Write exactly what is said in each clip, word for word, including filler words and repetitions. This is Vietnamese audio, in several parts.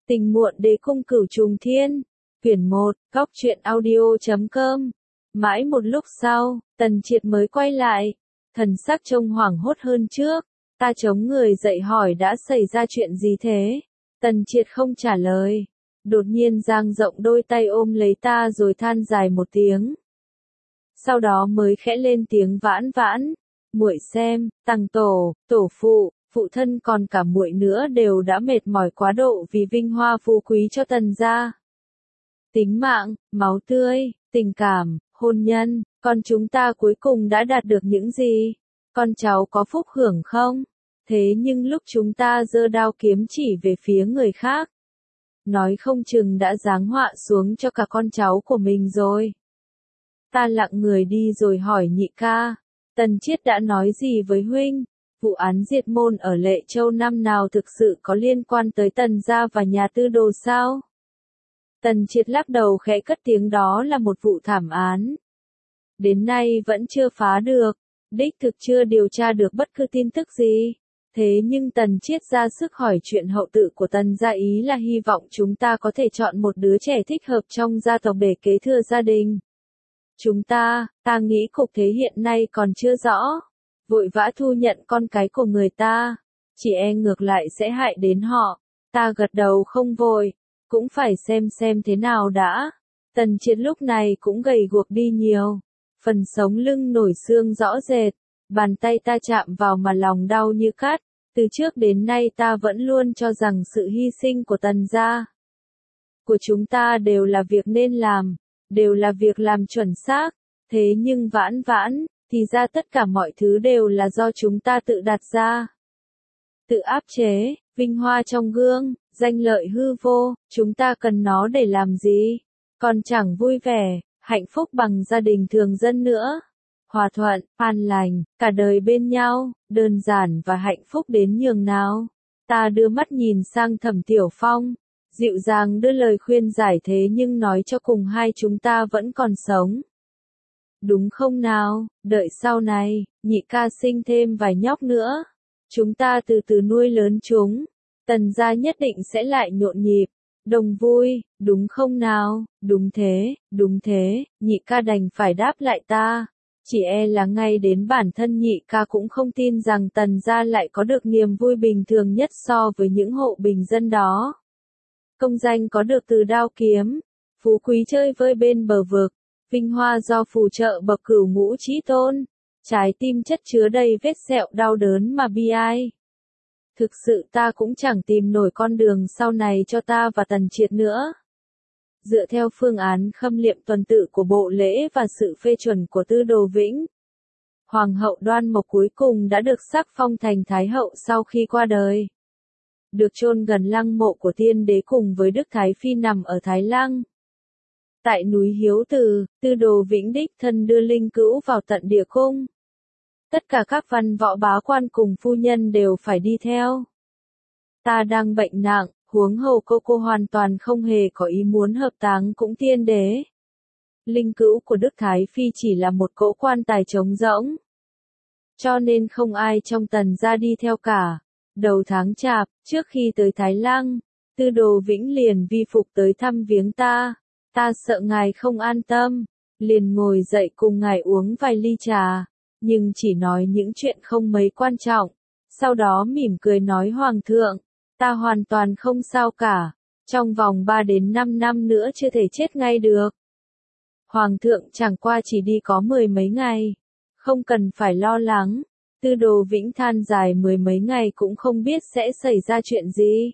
Tình muộn đế cung cửu trùng thiên. Quyển một, góc truyện audio chấm com. Mãi một lúc sau, Tần Triệt mới quay lại. Thần sắc trông hoảng hốt hơn trước. Ta chống người dậy hỏi đã xảy ra chuyện gì thế? Tần Triệt không trả lời. Đột nhiên dang rộng đôi tay ôm lấy ta rồi than dài một tiếng. Sau đó mới khẽ lên tiếng vãn vãn. Muội xem, Tằng tổ, tổ phụ, phụ thân còn cả muội nữa đều đã mệt mỏi quá độ vì vinh hoa phú quý cho Tần gia. Tính mạng, máu tươi, tình cảm, hôn nhân, con chúng ta cuối cùng đã đạt được những gì? Con cháu có phúc hưởng không? Thế nhưng lúc chúng ta giơ đao kiếm chỉ về phía người khác, nói không chừng đã giáng họa xuống cho cả con cháu của mình rồi. Ta lặng người đi rồi hỏi nhị ca, Tần Chiết đã nói gì với huynh? Vụ án diệt môn ở Lệ Châu năm nào thực sự có liên quan tới Tần gia và nhà Tư Đồ sao? Tần Chiết lắc đầu khẽ cất tiếng, đó là một vụ thảm án. Đến nay vẫn chưa phá được, đích thực chưa điều tra được bất cứ tin tức gì. Thế nhưng Tần Chiết ra sức hỏi chuyện hậu tự của Tần gia, ý là hy vọng chúng ta có thể chọn một đứa trẻ thích hợp trong gia tộc để kế thừa gia đình. Chúng ta, ta nghĩ cục thế hiện nay còn chưa rõ. Vội vã thu nhận con cái của người ta, chỉ e ngược lại sẽ hại đến họ. Ta gật đầu không vội, cũng phải xem xem thế nào đã. Tần Triệt lúc này cũng gầy guộc đi nhiều, phần sống lưng nổi xương rõ rệt, bàn tay ta chạm vào mà lòng đau như cắt. Từ trước đến nay ta vẫn luôn cho rằng sự hy sinh của Tần gia, của chúng ta đều là việc nên làm, đều là việc làm chuẩn xác. Thế nhưng vãn vãn, thì ra tất cả mọi thứ đều là do chúng ta tự đặt ra. Tự áp chế, vinh hoa trong gương, danh lợi hư vô, chúng ta cần nó để làm gì? Còn chẳng vui vẻ, hạnh phúc bằng gia đình thường dân nữa. Hòa thuận, an lành, cả đời bên nhau, đơn giản và hạnh phúc đến nhường nào. Ta đưa mắt nhìn sang Thẩm Tiểu Phong, dịu dàng đưa lời khuyên giải, thế nhưng nói cho cùng hai chúng ta vẫn còn sống. Đúng không nào, đợi sau này, nhị ca sinh thêm vài nhóc nữa. Chúng ta từ từ nuôi lớn chúng. Tần gia nhất định sẽ lại nhộn nhịp, đồng vui, đúng không nào? Đúng thế, đúng thế, nhị ca đành phải đáp lại ta. Chỉ e là ngay đến bản thân nhị ca cũng không tin rằng Tần gia lại có được niềm vui bình thường nhất so với những hộ bình dân đó. Công danh có được từ đao kiếm, phú quý chơi vơi bên bờ vực, vinh hoa do phù trợ bậc cửu ngũ chí tôn, trái tim chất chứa đầy vết sẹo đau đớn mà bi ai. Thực sự ta cũng chẳng tìm nổi con đường sau này cho ta và Tần Triệt nữa. Dựa theo phương án khâm liệm tuần tự của bộ lễ và sự phê chuẩn của Tư Đồ Vĩnh, Hoàng hậu Đoan Mộc cuối cùng đã được sắc phong thành Thái hậu sau khi qua đời. Được chôn gần lăng mộ của Tiên Đế cùng với Đức Thái Phi nằm ở Thái Lăng. Tại núi Hiếu Từ, Tư Đồ Vĩnh đích thân đưa linh cữu vào tận địa cung. Tất cả các văn võ bá quan cùng phu nhân đều phải đi theo. Ta đang bệnh nặng, huống hồ cô cô hoàn toàn không hề có ý muốn hợp táng cũng Tiên Đế. Linh cữu của Đức Thái Phi chỉ là một cỗ quan tài trống rỗng, cho nên không ai trong Tần gia đi theo cả. Đầu tháng Chạp, trước khi tới Thái Lăng, Tư Đồ Vĩnh liền vi phục tới thăm viếng ta. Ta sợ ngài không an tâm, liền ngồi dậy cùng ngài uống vài ly trà, nhưng chỉ nói những chuyện không mấy quan trọng. Sau đó mỉm cười nói: Hoàng thượng, ta hoàn toàn không sao cả, trong vòng ba đến năm năm nữa chưa thể chết ngay được. Hoàng thượng chẳng qua chỉ đi có mười mấy ngày, không cần phải lo lắng. Tư Đồ Vĩnh than dài, mười mấy ngày cũng không biết sẽ xảy ra chuyện gì.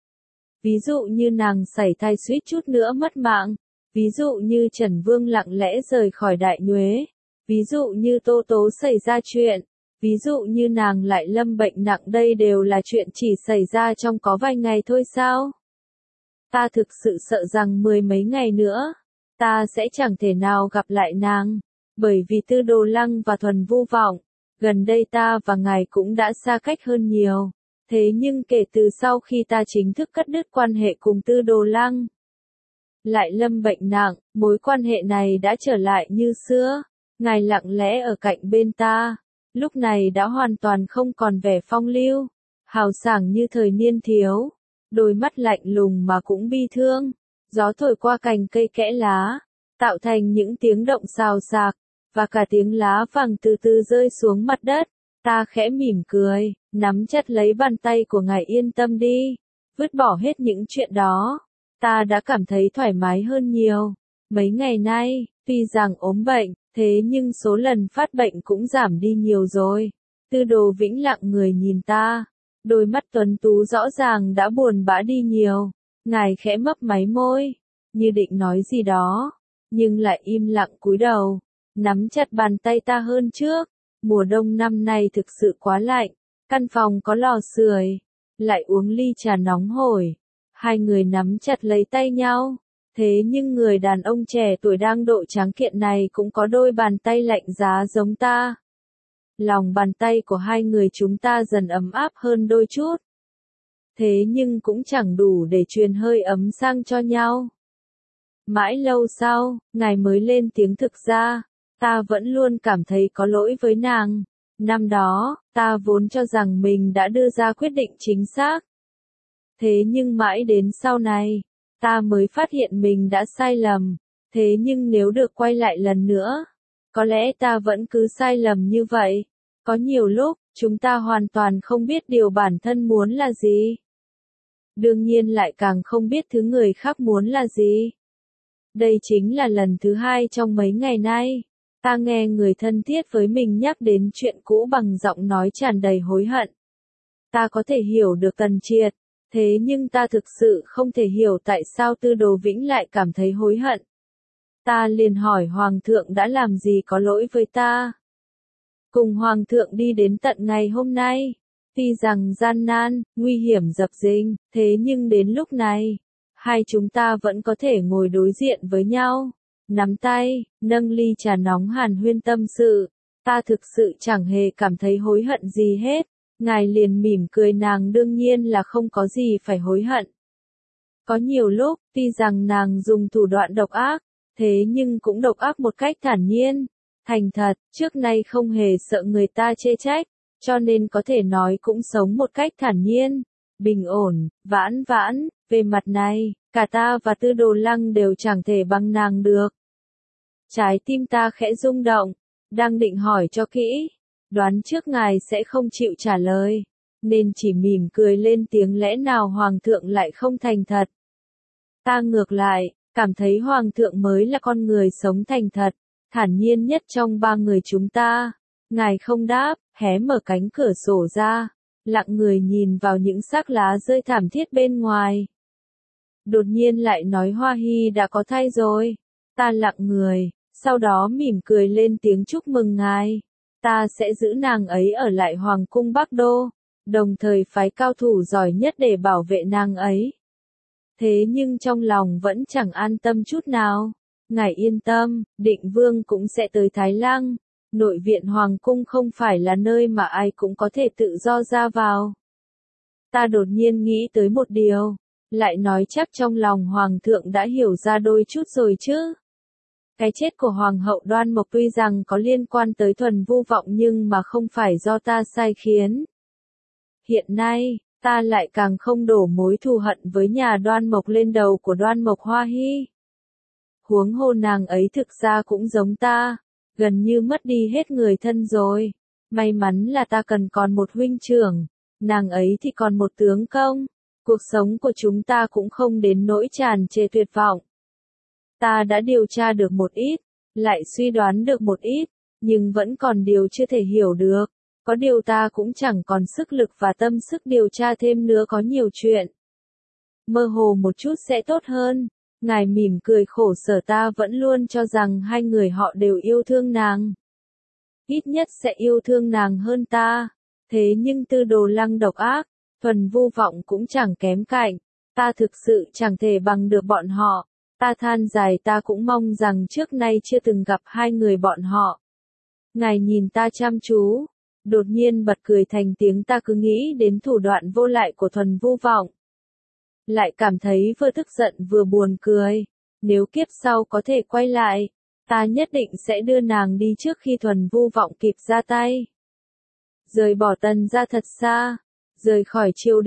Ví dụ như nàng sảy thai suýt chút nữa mất mạng, ví dụ như Trần Vương lặng lẽ rời khỏi Đại Nhuế, ví dụ như Tô Tố xảy ra chuyện, ví dụ như nàng lại lâm bệnh nặng, đây đều là chuyện chỉ xảy ra trong có vài ngày thôi sao? Ta thực sự sợ rằng mười mấy ngày nữa, ta sẽ chẳng thể nào gặp lại nàng, bởi vì Tư Đồ Lăng và Thuần Vu Vọng, gần đây ta và ngài cũng đã xa cách hơn nhiều. Thế nhưng kể từ sau khi ta chính thức cắt đứt quan hệ cùng Tư Đồ Lăng, lại lâm bệnh nặng, mối quan hệ này đã trở lại như xưa. Ngài lặng lẽ ở cạnh bên ta, lúc này đã hoàn toàn không còn vẻ phong lưu, hào sảng như thời niên thiếu. đôi mắt lạnh lùng mà cũng bi thương. Gió thổi qua cành cây kẽ lá, tạo thành những tiếng động xào xạc, và cả tiếng lá vàng từ từ rơi xuống mặt đất. Ta khẽ mỉm cười, nắm chặt lấy bàn tay của ngài. Yên tâm đi, vứt bỏ hết những chuyện đó. Ta đã cảm thấy thoải mái hơn nhiều. Mấy ngày nay, tuy rằng ốm bệnh, thế nhưng số lần phát bệnh cũng giảm đi nhiều rồi. Tư Đồ Vĩnh lặng người nhìn ta, đôi mắt tuấn tú rõ ràng đã buồn bã đi nhiều. Ngài khẽ mấp máy môi, như định nói gì đó, nhưng lại im lặng cúi đầu, nắm chặt bàn tay ta hơn trước. Mùa đông năm nay thực sự quá lạnh, căn phòng có lò sưởi, lại uống ly trà nóng hổi. Hai người nắm chặt lấy tay nhau, thế nhưng người đàn ông trẻ tuổi đang độ tráng kiện này cũng có đôi bàn tay lạnh giá giống ta. Lòng bàn tay của hai người chúng ta dần ấm áp hơn đôi chút. Thế nhưng cũng chẳng đủ để truyền hơi ấm sang cho nhau. Mãi lâu sau, ngài mới lên tiếng. Thực ra, ta vẫn luôn cảm thấy có lỗi với nàng. Năm đó, ta vốn cho rằng mình đã đưa ra quyết định chính xác. Thế nhưng mãi đến sau này, ta mới phát hiện mình đã sai lầm. Thế nhưng nếu được quay lại lần nữa, có lẽ ta vẫn cứ sai lầm như vậy. Có nhiều lúc, chúng ta hoàn toàn không biết điều bản thân muốn là gì. Đương nhiên lại càng không biết thứ người khác muốn là gì. Đây chính là lần thứ hai trong mấy ngày nay, ta nghe người thân thiết với mình nhắc đến chuyện cũ bằng giọng nói tràn đầy hối hận. Ta có thể hiểu được Tần Triệt, thế nhưng ta thực sự không thể hiểu tại sao Tư Đồ Vĩnh lại cảm thấy hối hận. Ta liền hỏi Hoàng thượng đã làm gì có lỗi với ta. Cùng Hoàng thượng đi đến tận ngày hôm nay, tuy rằng gian nan, nguy hiểm dập dình, thế nhưng đến lúc này, hai chúng ta vẫn có thể ngồi đối diện với nhau, nắm tay, nâng ly trà nóng hàn huyên tâm sự. Ta thực sự chẳng hề cảm thấy hối hận gì hết. Ngài liền mỉm cười. Nàng đương nhiên là không có gì phải hối hận. Có nhiều lúc, tuy rằng nàng dùng thủ đoạn độc ác, thế nhưng cũng độc ác một cách thản nhiên, thành thật, trước nay không hề sợ người ta chê trách, cho nên có thể nói cũng sống một cách thản nhiên, bình ổn, vãn vãn. Về mặt này, cả ta và Tư Đồ Lăng đều chẳng thể bằng nàng được. Trái tim ta khẽ rung động, đang định hỏi cho kỹ, đoán trước ngài sẽ không chịu trả lời, nên chỉ mỉm cười lên tiếng. Lẽ nào Hoàng thượng lại không thành thật? Ta ngược lại, cảm thấy Hoàng thượng mới là con người sống thành thật, thản nhiên nhất trong ba người chúng ta. Ngài không đáp, hé mở cánh cửa sổ ra, lặng người nhìn vào những xác lá rơi thảm thiết bên ngoài. Đột nhiên lại nói Hoa Hy đã có thai rồi. Ta lặng người, sau đó mỉm cười lên tiếng. Chúc mừng ngài. Ta sẽ giữ nàng ấy ở lại Hoàng cung Bắc Đô, đồng thời phái cao thủ giỏi nhất để bảo vệ nàng ấy. Thế nhưng trong lòng vẫn chẳng an tâm chút nào. Ngài yên tâm, Định Vương cũng sẽ tới Thái Lăng. Nội viện Hoàng cung không phải là nơi mà ai cũng có thể tự do ra vào. Ta đột nhiên nghĩ tới một điều, lại nói chắc trong lòng Hoàng thượng đã hiểu ra đôi chút rồi chứ. Cái chết của Hoàng hậu Đoan Mộc tuy rằng có liên quan tới Thuần Vu Vọng nhưng mà không phải do ta sai khiến. Hiện nay, ta lại càng không đổ mối thù hận với nhà Đoan Mộc lên đầu của Đoan Mộc Hoa Hy. Huống hồ nàng ấy thực ra cũng giống ta, gần như mất đi hết người thân rồi. May mắn là ta cần còn một huynh trưởng, nàng ấy thì còn một tướng công. Cuộc sống của chúng ta cũng không đến nỗi tràn trề tuyệt vọng. Ta đã điều tra được một ít, lại suy đoán được một ít, nhưng vẫn còn điều chưa thể hiểu được. Có điều ta cũng chẳng còn sức lực và tâm sức điều tra thêm nữa. Có nhiều chuyện mơ hồ một chút sẽ tốt hơn. Ngài mỉm cười khổ sở. Ta vẫn luôn cho rằng hai người họ đều yêu thương nàng. Ít nhất sẽ yêu thương nàng hơn ta. Thế nhưng Tư Đồ Lăng độc ác, Thuần Vu Vọng cũng chẳng kém cạnh. Ta thực sự chẳng thể bằng được bọn họ. Ta than dài. Ta cũng mong rằng trước nay chưa từng gặp hai người bọn họ. Ngài nhìn ta chăm chú, đột nhiên bật cười thành tiếng. Ta cứ nghĩ đến thủ đoạn vô lại của Thuần Vu Vọng, lại cảm thấy vừa tức giận vừa buồn cười. Nếu kiếp sau có thể quay lại, ta nhất định sẽ đưa nàng đi trước khi Thuần Vu Vọng kịp ra tay. Rời bỏ Tần gia thật xa, rời khỏi triều đình,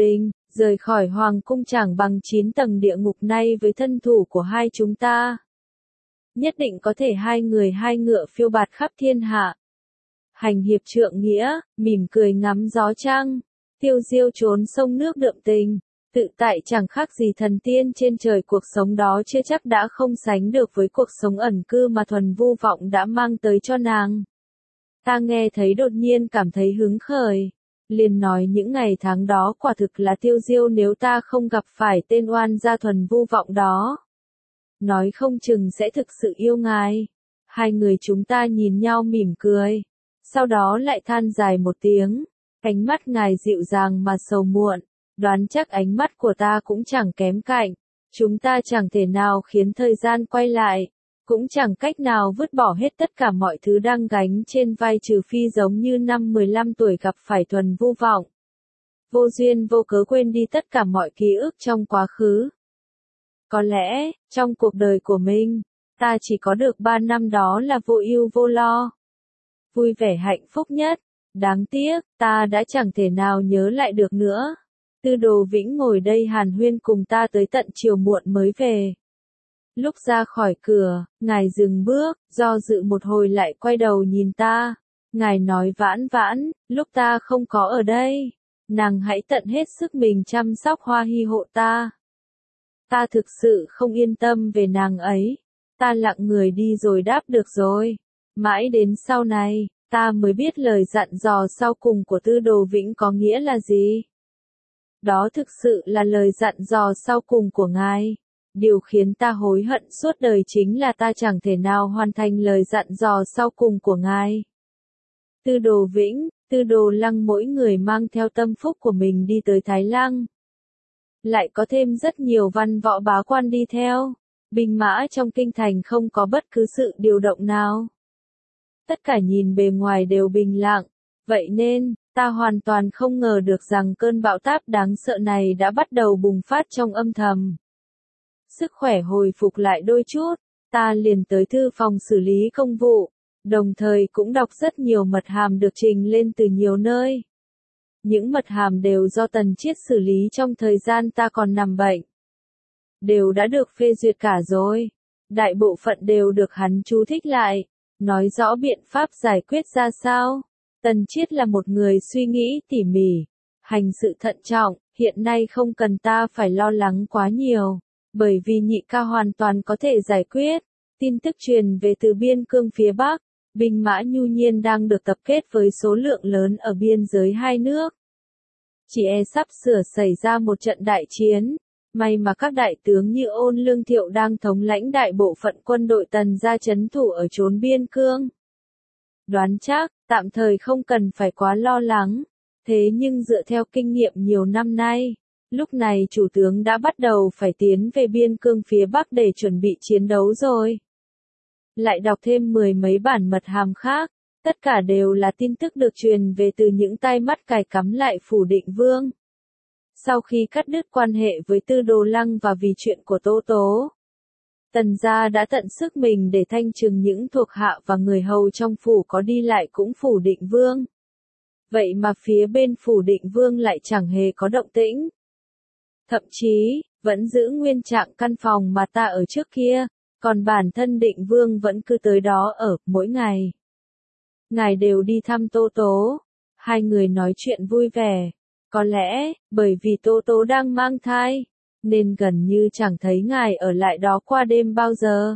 Rời khỏi hoàng cung chẳng bằng chín tầng địa ngục này với thân thủ của hai chúng ta. Nhất định có thể hai người hai ngựa phiêu bạt khắp thiên hạ. Hành hiệp trượng nghĩa, mỉm cười ngắm gió trăng, tiêu diêu trốn sông nước đượm tình, tự tại chẳng khác gì thần tiên trên trời. Cuộc sống đó chưa chắc đã không sánh được với cuộc sống ẩn cư mà Thuần Vu Vọng đã mang tới cho nàng. Ta nghe thấy đột nhiên cảm thấy hứng khởi, liền nói những ngày tháng đó quả thực là tiêu diêu, nếu ta không gặp phải tên oan gia Thuần Vu Vọng đó. Nói không chừng sẽ thực sự yêu ngài. Hai người chúng ta nhìn nhau mỉm cười, sau đó lại than dài một tiếng. Ánh mắt ngài dịu dàng mà sầu muộn, đoán chắc ánh mắt của ta cũng chẳng kém cạnh. Chúng ta chẳng thể nào khiến thời gian quay lại, cũng chẳng cách nào vứt bỏ hết tất cả mọi thứ đang gánh trên vai, trừ phi giống như năm mười lăm tuổi gặp phải Thuần Vu Vọng. Vô duyên vô cớ quên đi tất cả mọi ký ức trong quá khứ. Có lẽ, trong cuộc đời của mình, ta chỉ có được ba năm đó là vô ưu vô lo, vui vẻ hạnh phúc nhất. Đáng tiếc, ta đã chẳng thể nào nhớ lại được nữa. Tư Đồ Vĩnh ngồi đây hàn huyên cùng ta tới tận chiều muộn mới về. Lúc ra khỏi cửa, ngài dừng bước, do dự một hồi lại quay đầu nhìn ta. Ngài nói vãn vãn, lúc ta không có ở đây, nàng hãy tận hết sức mình chăm sóc Hoa Hy hộ ta. Ta thực sự không yên tâm về nàng ấy. Ta lặng người đi rồi đáp được rồi. Mãi đến sau này, ta mới biết lời dặn dò sau cùng của Tư Đồ Vĩnh có nghĩa là gì. Đó thực sự là lời dặn dò sau cùng của ngài. Điều khiến ta hối hận suốt đời chính là ta chẳng thể nào hoàn thành lời dặn dò sau cùng của ngài. Tư Đồ Vĩnh, Tư Đồ Lăng mỗi người mang theo tâm phúc của mình đi tới Thái Lăng. Lại có thêm rất nhiều văn võ bá quan đi theo. Binh mã trong kinh thành không có bất cứ sự điều động nào. Tất cả nhìn bề ngoài đều bình lặng. Vậy nên, ta hoàn toàn không ngờ được rằng cơn bão táp đáng sợ này đã bắt đầu bùng phát trong âm thầm. Sức khỏe hồi phục lại đôi chút, ta liền tới thư phòng xử lý công vụ, đồng thời cũng đọc rất nhiều mật hàm được trình lên từ nhiều nơi. Những mật hàm đều do Tần Chiết xử lý trong thời gian ta còn nằm bệnh. Đều đã được phê duyệt cả rồi. Đại bộ phận đều được hắn chú thích lại, nói rõ biện pháp giải quyết ra sao. Tần Chiết là một người suy nghĩ tỉ mỉ, hành sự thận trọng, hiện nay không cần ta phải lo lắng quá nhiều, bởi vì nhị ca hoàn toàn có thể giải quyết. Tin tức truyền về từ biên cương phía Bắc, binh mã nhu nhiên đang được tập kết với số lượng lớn ở biên giới hai nước. Chỉ e sắp sửa xảy ra một trận đại chiến. May mà các đại tướng như Ôn Lương Thiệu đang thống lãnh đại bộ phận quân đội Tần ra trấn thủ ở chốn biên cương. Đoán chắc, tạm thời không cần phải quá lo lắng. Thế nhưng dựa theo kinh nghiệm nhiều năm nay, lúc này chủ tướng đã bắt đầu phải tiến về biên cương phía Bắc để chuẩn bị chiến đấu rồi. Lại đọc thêm mười mấy bản mật hàm khác, tất cả đều là tin tức được truyền về từ những tai mắt cài cắm lại Phủ Định Vương. Sau khi cắt đứt quan hệ với Tư Đồ Lăng và vì chuyện của Tố Tố, Tần gia đã tận sức mình để thanh trừng những thuộc hạ và người hầu trong phủ có đi lại cũng Phủ Định Vương. Vậy mà phía bên Phủ Định Vương lại chẳng hề có động tĩnh. Thậm chí, vẫn giữ nguyên trạng căn phòng mà ta ở trước kia, còn bản thân Định Vương vẫn cứ tới đó ở, mỗi ngày. Ngài đều đi thăm Tố Tố, hai người nói chuyện vui vẻ. Có lẽ, bởi vì Tố Tố đang mang thai, nên gần như chẳng thấy ngài ở lại đó qua đêm bao giờ.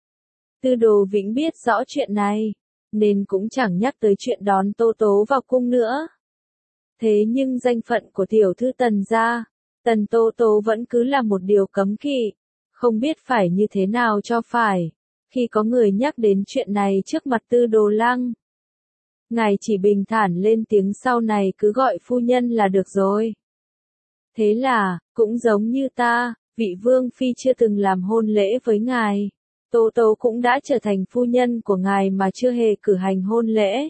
Tư Đồ Vĩnh biết rõ chuyện này, nên cũng chẳng nhắc tới chuyện đón Tố Tố vào cung nữa. Thế nhưng danh phận của tiểu thư Tần gia, Tần Tố Tố vẫn cứ là một điều cấm kỵ, không biết phải như thế nào cho phải, khi có người nhắc đến chuyện này trước mặt Tư Đồ Lăng. Ngài chỉ bình thản lên tiếng sau này cứ gọi phu nhân là được rồi. Thế là, cũng giống như ta, vị vương phi chưa từng làm hôn lễ với ngài, Tố Tố cũng đã trở thành phu nhân của ngài mà chưa hề cử hành hôn lễ.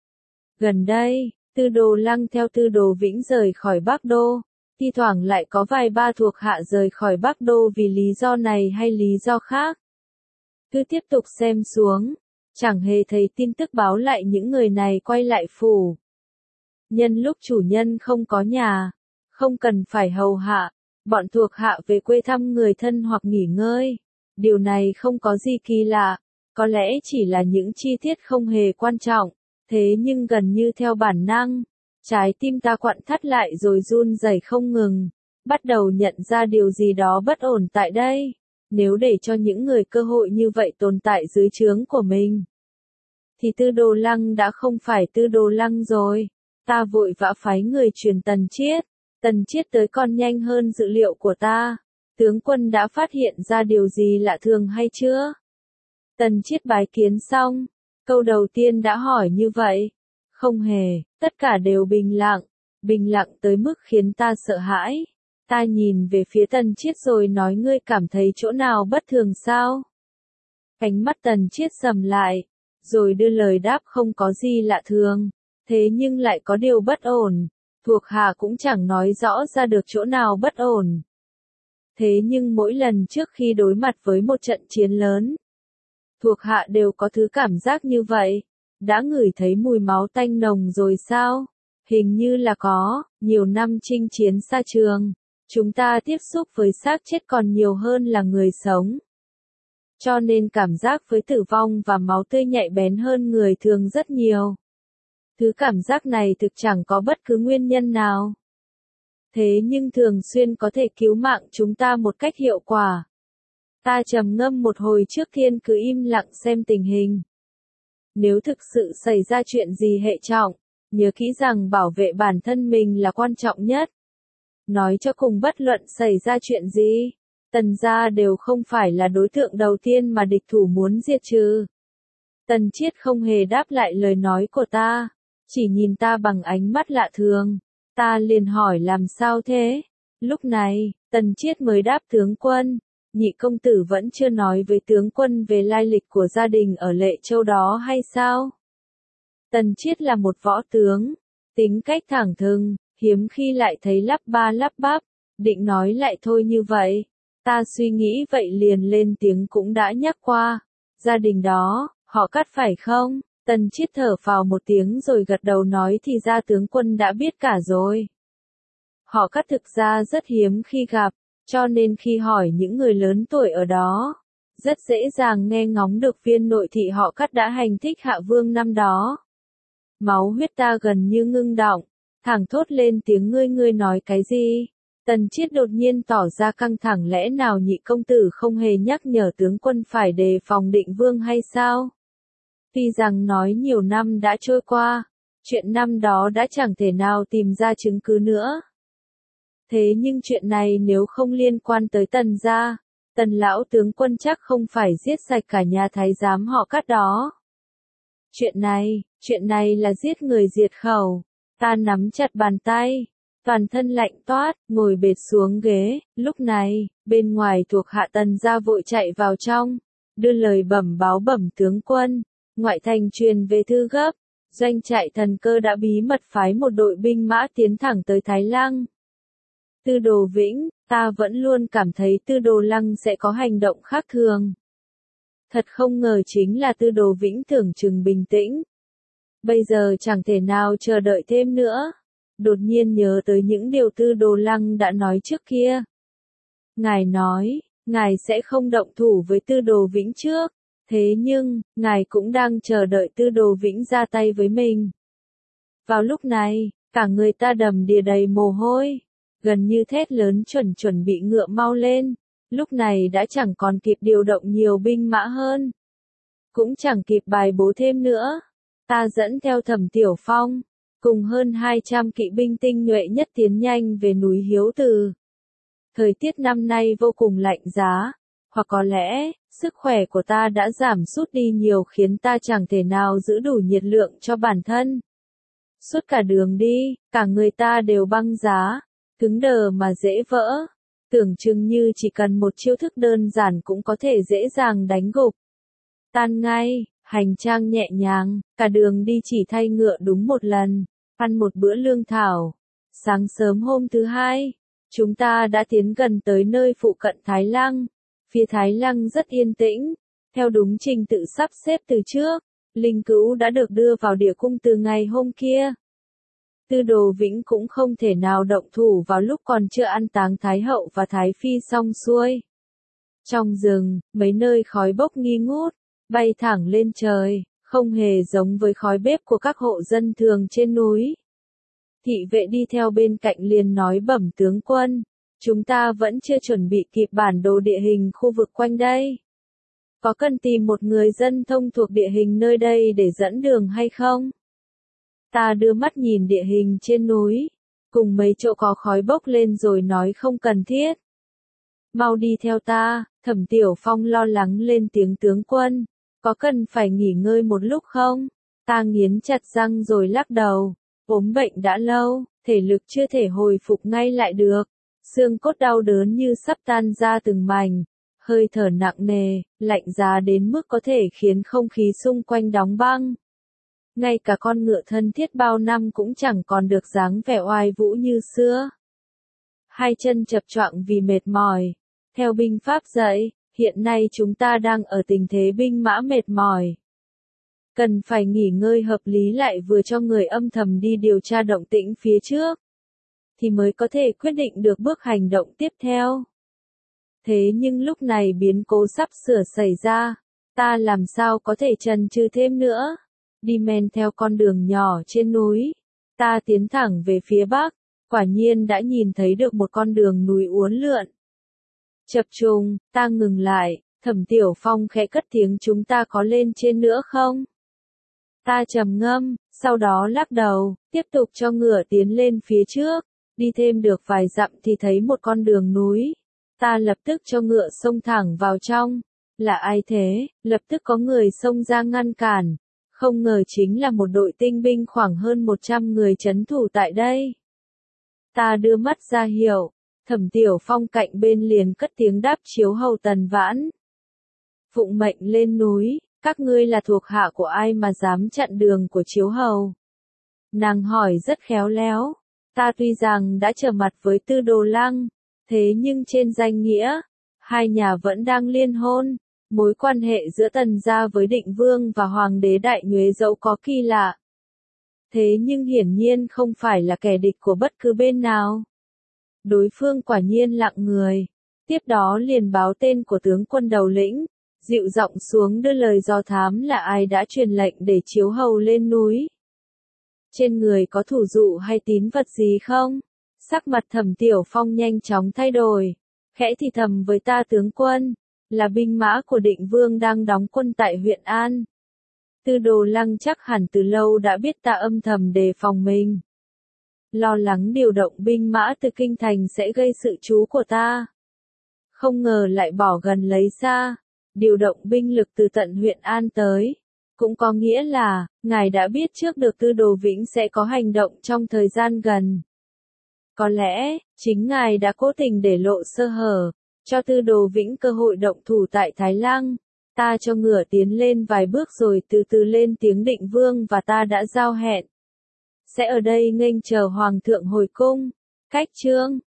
Gần đây, Tư Đồ Lăng theo Tư Đồ Vĩnh rời khỏi Bắc Đô, thi thoảng lại có vài ba thuộc hạ rời khỏi Bắc Đô vì lý do này hay lý do khác. Cứ tiếp tục xem xuống, chẳng hề thấy tin tức báo lại những người này quay lại phủ. Nhân lúc chủ nhân không có nhà, không cần phải hầu hạ, bọn thuộc hạ về quê thăm người thân hoặc nghỉ ngơi. Điều này không có gì kỳ lạ, có lẽ chỉ là những chi tiết không hề quan trọng, thế nhưng gần như theo bản năng, trái tim ta quặn thắt lại rồi run rẩy không ngừng, bắt đầu nhận ra điều gì đó bất ổn tại đây. Nếu để cho những người cơ hội như vậy tồn tại dưới trướng của mình, thì Tư Đồ Lăng đã không phải Tư Đồ Lăng rồi. Ta vội vã phái người truyền Tần Chiết. Tần Chiết tới còn nhanh hơn dự liệu của ta. Tướng quân đã phát hiện ra điều gì lạ thường hay chưa? Tần Chiết bái kiến xong, câu đầu tiên đã hỏi như vậy. Không hề, tất cả đều bình lặng, bình lặng tới mức khiến ta sợ hãi. Ta nhìn về phía Tần Chiết rồi nói ngươi cảm thấy chỗ nào bất thường sao? Ánh mắt Tần Chiết sầm lại, rồi đưa lời đáp không có gì lạ thường, thế nhưng lại có điều bất ổn. Thuộc hạ cũng chẳng nói rõ ra được chỗ nào bất ổn. Thế nhưng mỗi lần trước khi đối mặt với một trận chiến lớn, thuộc hạ đều có thứ cảm giác như vậy. Đã ngửi thấy mùi máu tanh nồng rồi sao? Hình như là có, nhiều năm chinh chiến xa trường, chúng ta tiếp xúc với xác chết còn nhiều hơn là người sống. Cho nên cảm giác với tử vong và máu tươi nhạy bén hơn người thường rất nhiều. Thứ cảm giác này thực chẳng có bất cứ nguyên nhân nào. Thế nhưng thường xuyên có thể cứu mạng chúng ta một cách hiệu quả. Ta trầm ngâm một hồi trước tiên cứ im lặng xem tình hình. Nếu thực sự xảy ra chuyện gì hệ trọng, nhớ kỹ rằng bảo vệ bản thân mình là quan trọng nhất. Nói cho cùng bất luận xảy ra chuyện gì, Tần gia đều không phải là đối tượng đầu tiên mà địch thủ muốn diệt trừ. Tần Chiết không hề đáp lại lời nói của ta, chỉ nhìn ta bằng ánh mắt lạ thường. Ta liền hỏi làm sao thế? Lúc này, Tần Chiết mới đáp tướng quân, nhị công tử vẫn chưa nói với tướng quân về lai lịch của gia đình ở Lệ Châu đó hay sao? Tần Chiết là một võ tướng, tính cách thẳng thừng, hiếm khi lại thấy lắp ba lắp bắp, định nói lại thôi như vậy. Ta suy nghĩ vậy liền lên tiếng cũng đã nhắc qua, gia đình đó, họ Cát phải không? Tần Chiết thở phào một tiếng rồi gật đầu nói thì ra tướng quân đã biết cả rồi. Họ Cát thực ra rất hiếm khi gặp, cho nên khi hỏi những người lớn tuổi ở đó, rất dễ dàng nghe ngóng được viên nội thị họ Cát đã hành thích Hạ Vương năm đó. Máu huyết ta gần như ngưng đọng, thẳng thốt lên tiếng ngươi ngươi nói cái gì? Tần Chiết đột nhiên tỏ ra căng thẳng, lẽ nào nhị công tử không hề nhắc nhở tướng quân phải đề phòng Định Vương hay sao? Tuy rằng nói nhiều năm đã trôi qua, chuyện năm đó đã chẳng thể nào tìm ra chứng cứ nữa. Thế nhưng chuyện này nếu không liên quan tới Tần gia, Tần lão tướng quân chắc không phải giết sạch cả nhà thái giám họ Cát đó. Chuyện này, chuyện này là giết người diệt khẩu. Ta nắm chặt bàn tay, toàn thân lạnh toát, ngồi bệt xuống ghế. Lúc này, bên ngoài thuộc hạ Tần gia vội chạy vào trong, đưa lời bẩm báo bẩm tướng quân. Ngoại thành truyền về thư gấp, doanh trại Thần Cơ đã bí mật phái một đội binh mã tiến thẳng tới Thái Lăng. Tư Đồ Vĩnh, ta vẫn luôn cảm thấy Tư Đồ Lăng sẽ có hành động khác thường. Thật không ngờ chính là Tư Đồ Vĩnh tưởng chừng bình tĩnh. Bây giờ chẳng thể nào chờ đợi thêm nữa. Đột nhiên nhớ tới những điều Tư Đồ Lăng đã nói trước kia. Ngài nói, ngài sẽ không động thủ với Tư Đồ Vĩnh trước. Thế nhưng, ngài cũng đang chờ đợi Tư Đồ Vĩnh ra tay với mình. Vào lúc này, cả người ta đầm đìa đầy mồ hôi, gần như thét lớn chuẩn chuẩn bị ngựa mau lên. Lúc này đã chẳng còn kịp điều động nhiều binh mã hơn. Cũng chẳng kịp bài bố thêm nữa. Ta dẫn theo Thẩm Tiểu Phong, cùng hơn hai trăm kỵ binh tinh nhuệ nhất tiến nhanh về núi Hiếu Từ. Thời tiết năm nay vô cùng lạnh giá, hoặc có lẽ, sức khỏe của ta đã giảm sút đi nhiều khiến ta chẳng thể nào giữ đủ nhiệt lượng cho bản thân. Suốt cả đường đi, cả người ta đều băng giá, cứng đờ mà dễ vỡ. Tưởng chừng như chỉ cần một chiêu thức đơn giản cũng có thể dễ dàng đánh gục. Tan ngay, hành trang nhẹ nhàng, cả đường đi chỉ thay ngựa đúng một lần, ăn một bữa lương thảo. Sáng sớm hôm thứ hai, chúng ta đã tiến gần tới nơi phụ cận Thái Lăng. Phía Thái Lăng rất yên tĩnh, theo đúng trình tự sắp xếp từ trước, Linh Cữu đã được đưa vào địa cung từ ngày hôm kia. Tư Đồ Vĩnh cũng không thể nào động thủ vào lúc còn chưa an táng Thái Hậu và Thái Phi xong xuôi. Trong rừng, mấy nơi khói bốc nghi ngút, bay thẳng lên trời, không hề giống với khói bếp của các hộ dân thường trên núi. Thị vệ đi theo bên cạnh liền nói bẩm tướng quân, chúng ta vẫn chưa chuẩn bị kịp bản đồ địa hình khu vực quanh đây. Có cần tìm một người dân thông thuộc địa hình nơi đây để dẫn đường hay không? Ta đưa mắt nhìn địa hình trên núi, cùng mấy chỗ có khói bốc lên rồi nói không cần thiết. Mau đi theo ta, Thẩm Tiểu Phong lo lắng lên tiếng tướng quân, có cần phải nghỉ ngơi một lúc không? Ta nghiến chặt răng rồi lắc đầu, ốm bệnh đã lâu, thể lực chưa thể hồi phục ngay lại được, xương cốt đau đớn như sắp tan ra từng mảnh, hơi thở nặng nề, lạnh giá đến mức có thể khiến không khí xung quanh đóng băng. Ngay cả con ngựa thân thiết bao năm cũng chẳng còn được dáng vẻ oai vũ như xưa. Hai chân chập choạng vì mệt mỏi. Theo binh pháp dạy, hiện nay chúng ta đang ở tình thế binh mã mệt mỏi. Cần phải nghỉ ngơi hợp lý lại vừa cho người âm thầm đi điều tra động tĩnh phía trước. Thì mới có thể quyết định được bước hành động tiếp theo. Thế nhưng lúc này biến cố sắp sửa xảy ra, ta làm sao có thể chần chừ thêm nữa. Đi men theo con đường nhỏ trên núi, ta tiến thẳng về phía bắc, quả nhiên đã nhìn thấy được một con đường núi uốn lượn. Chập trùng, ta ngừng lại, Thẩm Tiểu Phong khẽ cất tiếng chúng ta có lên trên nữa không? Ta trầm ngâm, sau đó lắc đầu, tiếp tục cho ngựa tiến lên phía trước, đi thêm được vài dặm thì thấy một con đường núi. Ta lập tức cho ngựa xông thẳng vào trong. Là ai thế? Lập tức có người xông ra ngăn cản. Không ngờ chính là một đội tinh binh khoảng hơn một trăm người trấn thủ tại đây. Ta đưa mắt ra hiệu, Thẩm Tiểu Phong cạnh bên liền cất tiếng đáp chiếu hầu Tần Vãn. Phụng mệnh lên núi, các ngươi là thuộc hạ của ai mà dám chặn đường của chiếu hầu? Nàng hỏi rất khéo léo, ta tuy rằng đã trở mặt với Tư Đồ Lăng, thế nhưng trên danh nghĩa, hai nhà vẫn đang liên hôn. Mối quan hệ giữa Tần gia với Định Vương và Hoàng đế Đại Nhuế dẫu có kỳ lạ. Thế nhưng hiển nhiên không phải là kẻ địch của bất cứ bên nào. Đối phương quả nhiên lặng người. Tiếp đó liền báo tên của tướng quân đầu lĩnh, dịu giọng xuống đưa lời dò thám là ai đã truyền lệnh để chiếu hầu lên núi. Trên người có thủ dụ hay tín vật gì không? Sắc mặt Thẩm Tiểu Phong nhanh chóng thay đổi. Khẽ thì thầm với ta tướng quân. Là binh mã của Định Vương đang đóng quân tại huyện An. Tư Đồ Lăng chắc hẳn từ lâu đã biết ta âm thầm đề phòng mình. Lo lắng điều động binh mã từ kinh thành sẽ gây sự chú của ta. Không ngờ lại bỏ gần lấy xa, điều động binh lực từ tận huyện An tới. Cũng có nghĩa là, ngài đã biết trước được Tư Đồ Vĩnh sẽ có hành động trong thời gian gần. Có lẽ, chính ngài đã cố tình để lộ sơ hở. Cho Tư Đồ Vĩnh cơ hội động thủ tại Thái Lăng, ta cho ngựa tiến lên vài bước rồi từ từ lên tiếng Định Vương và ta đã giao hẹn. Sẽ ở đây nghênh chờ Hoàng thượng hồi cung. Cách chương